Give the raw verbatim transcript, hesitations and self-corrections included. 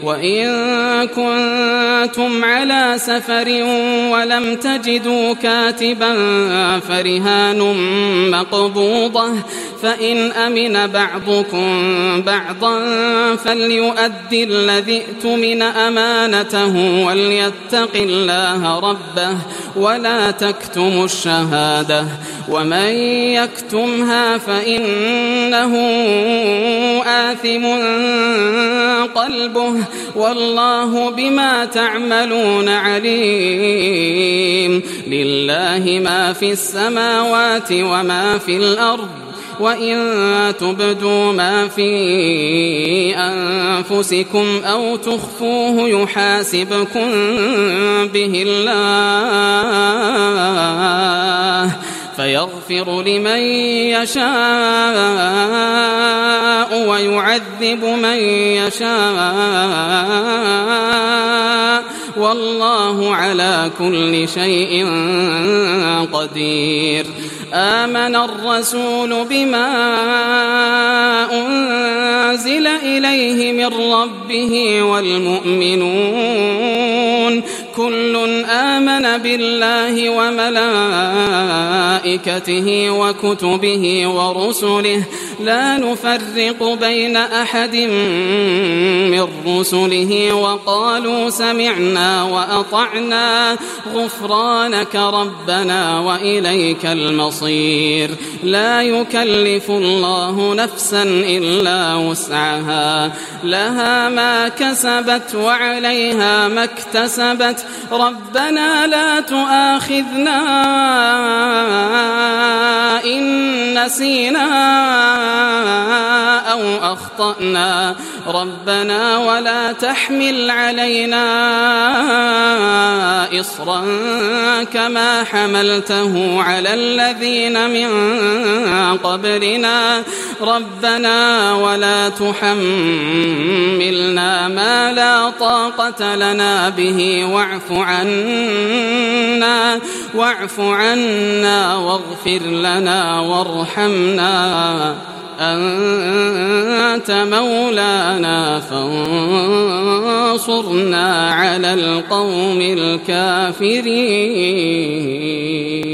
وإن كنتم على سفر ولم تجدوا كاتبا فرهان مقبوضة فإن أمن بعضكم بعضا فليؤدي الذي ائتمن أمانته وليتق الله ربه ولا تكتموا الشهادة ومن يكتمها فإنه آثم قلبه والله بما تعملون عليم. لله ما في السماوات وما في الأرض وإن تبدوا ما في أنفسكم أو تخفوه يحاسبكم به الله فيغفر لمن يشاء ويعذب من يشاء والله على كل شيء قدير. آمن الرسول بما أنزل إليه من ربه والمؤمنون كل آمن بالله وملائكته وكتبه ورسله لا نفرق بين أحد من رسله وقالوا سمعنا وأطعنا غفرانك ربنا وإليك المصير. لا يكلف الله نفسا إلا وسعها لها ما كسبت وعليها ما اكتسبت ربنا لا تؤاخذنا إن نسينا أو أخطأنا ربنا ولا تحمل علينا إصرا كما حملته على الذين من قبلنا ربنا ولا تحملنا ما لا طاقة لنا به واعف عنا واعف عنا واغفر لنا وارحمنا أنت مولانا فانصرنا على القوم الكافرين.